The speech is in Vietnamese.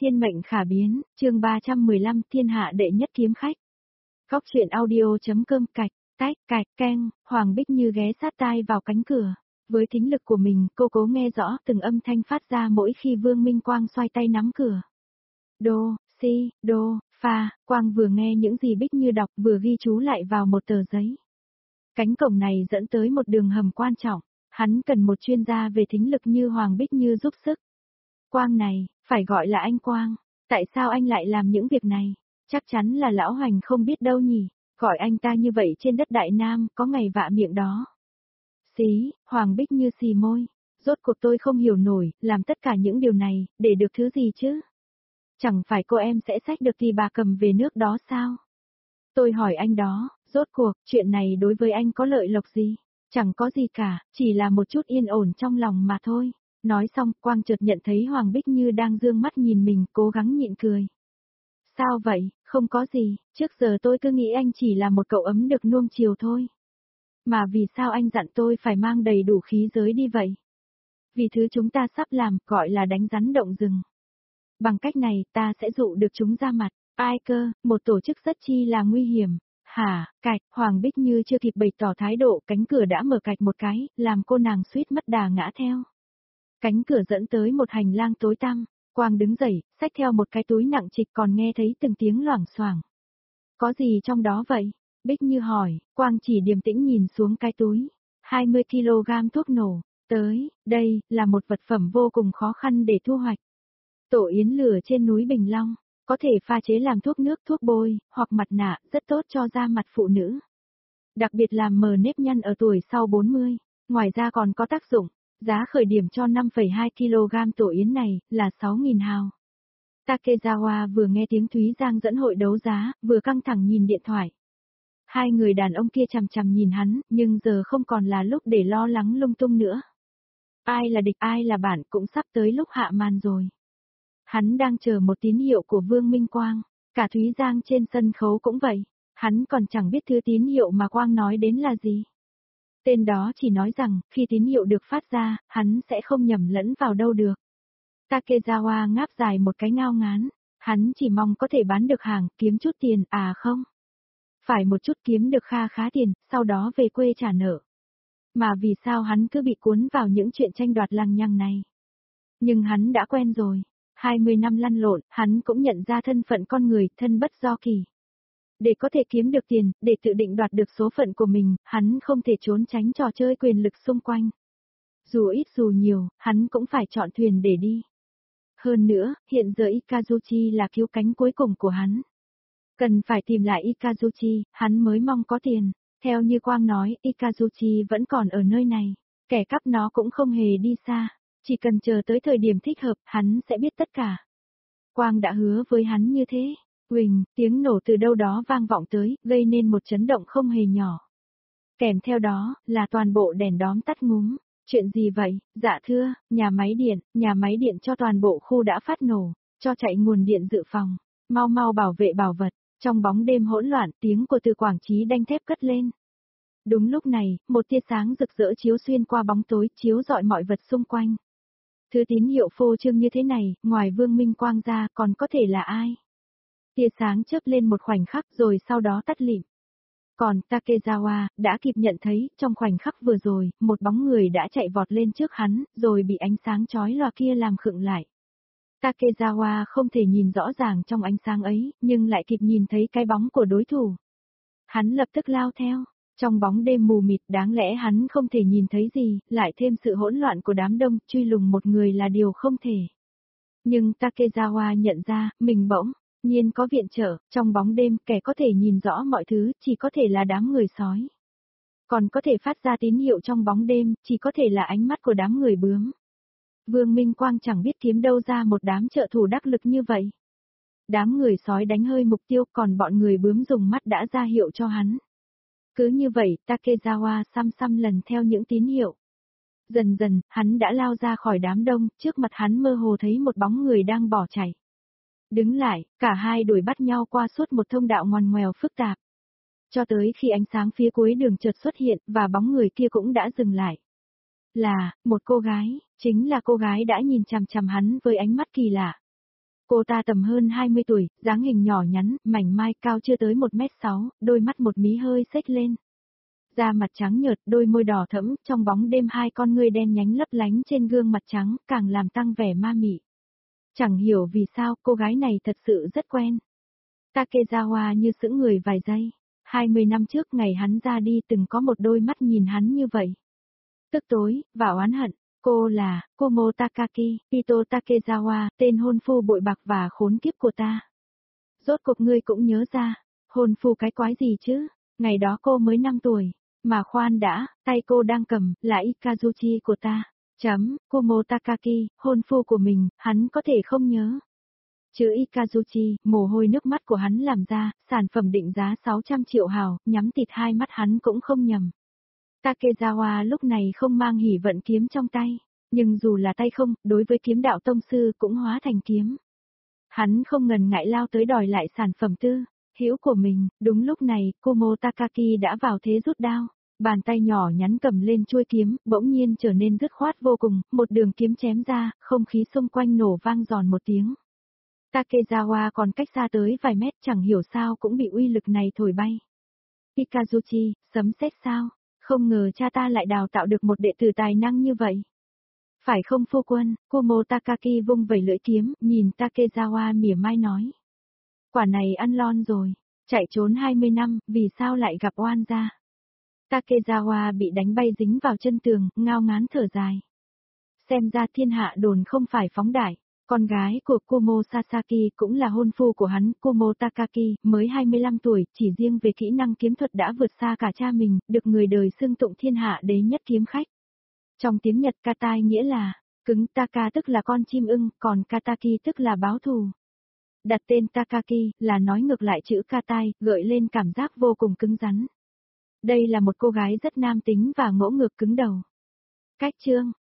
Thiên mệnh khả biến, chương 315 thiên hạ đệ nhất kiếm khách. Góc truyện audio.com cạch keng, Hoàng Bích Như ghé sát tai vào cánh cửa. Với thính lực của mình, cô cố nghe rõ từng âm thanh phát ra mỗi khi Vương Minh Quang xoay tay nắm cửa. Đô, si, đô, pha, Quang vừa nghe những gì Bích Như đọc vừa ghi chú lại vào một tờ giấy. Cánh cổng này dẫn tới một đường hầm quan trọng, hắn cần một chuyên gia về thính lực như Hoàng Bích Như giúp sức. Quang này, phải gọi là anh Quang, tại sao anh lại làm những việc này? Chắc chắn là lão Hoành không biết đâu nhỉ, gọi anh ta như vậy trên đất Đại Nam có ngày vạ miệng đó. Xí, Hoàng Bích Như xì môi, rốt cuộc tôi không hiểu nổi, làm tất cả những điều này, để được thứ gì chứ? Chẳng phải cô em sẽ xách được Kỳ Bà Cầm về nước đó sao? Tôi hỏi anh đó, rốt cuộc, chuyện này đối với anh có lợi lộc gì? Chẳng có gì cả, chỉ là một chút yên ổn trong lòng mà thôi. Nói xong, Quang chợt nhận thấy Hoàng Bích Như đang dương mắt nhìn mình, cố gắng nhịn cười. Sao vậy, không có gì, trước giờ tôi cứ nghĩ anh chỉ là một cậu ấm được nuông chiều thôi. Mà vì sao anh dặn tôi phải mang đầy đủ khí giới đi vậy? Vì thứ chúng ta sắp làm, gọi là đánh rắn động rừng. Bằng cách này, ta sẽ dụ được chúng ra mặt. Ai cơ, một tổ chức rất chi là nguy hiểm. Hả, cạch, Hoàng Bích Như chưa kịp bày tỏ thái độ, cánh cửa đã mở cạch một cái, làm cô nàng suýt mất đà ngã theo. Cánh cửa dẫn tới một hành lang tối tăm, Quang đứng dậy, xách theo một cái túi nặng trịch còn nghe thấy từng tiếng loảng xoảng. Có gì trong đó vậy? Bích Như hỏi, Quang chỉ điềm tĩnh nhìn xuống cái túi. 20 kg thuốc nổ, đây, là một vật phẩm vô cùng khó khăn để thu hoạch. Tổ yến lửa trên núi Bình Long, có thể pha chế làm thuốc nước, thuốc bôi, hoặc mặt nạ, rất tốt cho da mặt phụ nữ. Đặc biệt làm mờ nếp nhăn ở tuổi sau 40, ngoài ra còn có tác dụng. Giá khởi điểm cho 5,2 kg tổ yến này là 6.000 hào. Takezawa vừa nghe tiếng Thúy Giang dẫn hội đấu giá, vừa căng thẳng nhìn điện thoại. Hai người đàn ông kia chằm chằm nhìn hắn, nhưng giờ không còn là lúc để lo lắng lung tung nữa. Ai là địch ai là bạn cũng sắp tới lúc hạ màn rồi. Hắn đang chờ một tín hiệu của Vương Minh Quang, cả Thúy Giang trên sân khấu cũng vậy, hắn còn chẳng biết thứ tín hiệu mà Quang nói đến là gì. Tên đó chỉ nói rằng, khi tín hiệu được phát ra, hắn sẽ không nhầm lẫn vào đâu được. Takezawa ngáp dài một cái ngao ngán, hắn chỉ mong có thể bán được hàng, kiếm chút tiền, à không. Phải một chút kiếm được kha khá tiền, sau đó về quê trả nợ. Mà vì sao hắn cứ bị cuốn vào những chuyện tranh đoạt lằng nhằng này? Nhưng hắn đã quen rồi, 20 năm lăn lộn, hắn cũng nhận ra thân phận con người, thân bất do kỳ. Để có thể kiếm được tiền, để tự định đoạt được số phận của mình, hắn không thể trốn tránh trò chơi quyền lực xung quanh. Dù ít dù nhiều, hắn cũng phải chọn thuyền để đi. Hơn nữa, hiện giờ Ikazuchi là cứu cánh cuối cùng của hắn. Cần phải tìm lại Ikazuchi, hắn mới mong có tiền. Theo như Quang nói, Ikazuchi vẫn còn ở nơi này. Kẻ cắp nó cũng không hề đi xa. Chỉ cần chờ tới thời điểm thích hợp, hắn sẽ biết tất cả. Quang đã hứa với hắn như thế. Huỳnh, tiếng nổ từ đâu đó vang vọng tới, gây nên một chấn động không hề nhỏ. Kèm theo đó, là toàn bộ đèn đóm tắt ngúm. Chuyện gì vậy? Dạ thưa, nhà máy điện cho toàn bộ khu đã phát nổ, cho chạy nguồn điện dự phòng. Mau mau bảo vệ bảo vật. Trong bóng đêm hỗn loạn, tiếng của Từ Quảng Chí đanh thép cất lên. Đúng lúc này, một tia sáng rực rỡ chiếu xuyên qua bóng tối, chiếu rọi mọi vật xung quanh. Thứ tín hiệu phô trương như thế này, ngoài Vương Minh Quang ra, còn có thể là ai? Tia sáng chớp lên một khoảnh khắc rồi sau đó tắt lịm. Còn Takezawa đã kịp nhận thấy, trong khoảnh khắc vừa rồi, một bóng người đã chạy vọt lên trước hắn, rồi bị ánh sáng chói lòa kia làm khựng lại. Takezawa không thể nhìn rõ ràng trong ánh sáng ấy, nhưng lại kịp nhìn thấy cái bóng của đối thủ. Hắn lập tức lao theo. Trong bóng đêm mù mịt đáng lẽ hắn không thể nhìn thấy gì, lại thêm sự hỗn loạn của đám đông, truy lùng một người là điều không thể. Nhưng Takezawa nhận ra, mình bỗng nhiên có viện trợ, trong bóng đêm kẻ có thể nhìn rõ mọi thứ, chỉ có thể là đám người sói. Còn có thể phát ra tín hiệu trong bóng đêm, chỉ có thể là ánh mắt của đám người bướm. Vương Minh Quang chẳng biết kiếm đâu ra một đám trợ thủ đắc lực như vậy. Đám người sói đánh hơi mục tiêu, còn bọn người bướm dùng mắt đã ra hiệu cho hắn. Cứ như vậy, Takezawa xăm lần theo những tín hiệu. Dần dần, hắn đã lao ra khỏi đám đông, trước mặt hắn mơ hồ thấy một bóng người đang bỏ chạy. Đứng lại, cả hai đuổi bắt nhau qua suốt một thông đạo ngoằn ngoèo phức tạp. Cho tới khi ánh sáng phía cuối đường chợt xuất hiện, và bóng người kia cũng đã dừng lại. Là, một cô gái, chính là cô gái đã nhìn chằm chằm hắn với ánh mắt kỳ lạ. Cô ta tầm hơn 20 tuổi, dáng hình nhỏ nhắn, mảnh mai, cao chưa tới 1m6, đôi mắt một mí hơi xếch lên. Da mặt trắng nhợt, đôi môi đỏ thẫm, trong bóng đêm hai con ngươi đen nhánh lấp lánh trên gương mặt trắng, càng làm tăng vẻ ma mị. Chẳng hiểu vì sao cô gái này thật sự rất quen. Takezawa như sững người vài giây. 20 năm trước ngày hắn ra đi từng có một đôi mắt nhìn hắn như vậy. Tức tối, và oán hận. Cô là, Komo Takaki, Ito Takezawa, tên hôn phu bội bạc và khốn kiếp của ta. Rốt cuộc ngươi cũng nhớ ra, hôn phu cái quái gì chứ, ngày đó cô mới 5 tuổi, mà khoan đã, tay cô đang cầm, là Ikazuchi của ta. Komo Takaki, hôn phu của mình, hắn có thể không nhớ. Chữ Ikazuchi, mồ hôi nước mắt của hắn làm ra, sản phẩm định giá 600 triệu hào, nhắm tịt hai mắt hắn cũng không nhầm. Takezawa lúc này không mang hỉ vận kiếm trong tay, nhưng dù là tay không, đối với kiếm đạo tông sư cũng hóa thành kiếm. Hắn không ngần ngại lao tới đòi lại sản phẩm hữu của mình, đúng lúc này, Komo Takaki đã vào thế rút đao. Bàn tay nhỏ nhắn cầm lên chuôi kiếm, bỗng nhiên trở nên dứt khoát vô cùng, một đường kiếm chém ra, không khí xung quanh nổ vang giòn một tiếng. Takezawa còn cách xa tới vài mét chẳng hiểu sao cũng bị uy lực này thổi bay. Ikazuchi, sấm sét sao? Không ngờ cha ta lại đào tạo được một đệ tử tài năng như vậy. Phải không phu quân, Komo Takaki vung vẩy lưỡi kiếm, nhìn Takezawa mỉa mai nói. Quả này ăn lon rồi, chạy trốn 20 năm, vì sao lại gặp oan gia? Takezawa bị đánh bay dính vào chân tường, ngao ngán thở dài. Xem ra thiên hạ đồn không phải phóng đại. Con gái của Komo Sasaki cũng là hôn phu của hắn, Komo Takaki, mới 25 tuổi, chỉ riêng về kỹ năng kiếm thuật đã vượt xa cả cha mình, được người đời xưng tụng thiên hạ đế nhất kiếm khách. Trong tiếng Nhật katai nghĩa là, cứng, taka tức là con chim ưng, còn kataki tức là báo thù. Đặt tên Takaki là nói ngược lại chữ katai, gợi lên cảm giác vô cùng cứng rắn. Đây là một cô gái rất nam tính và ngỗ ngược cứng đầu. Cách chương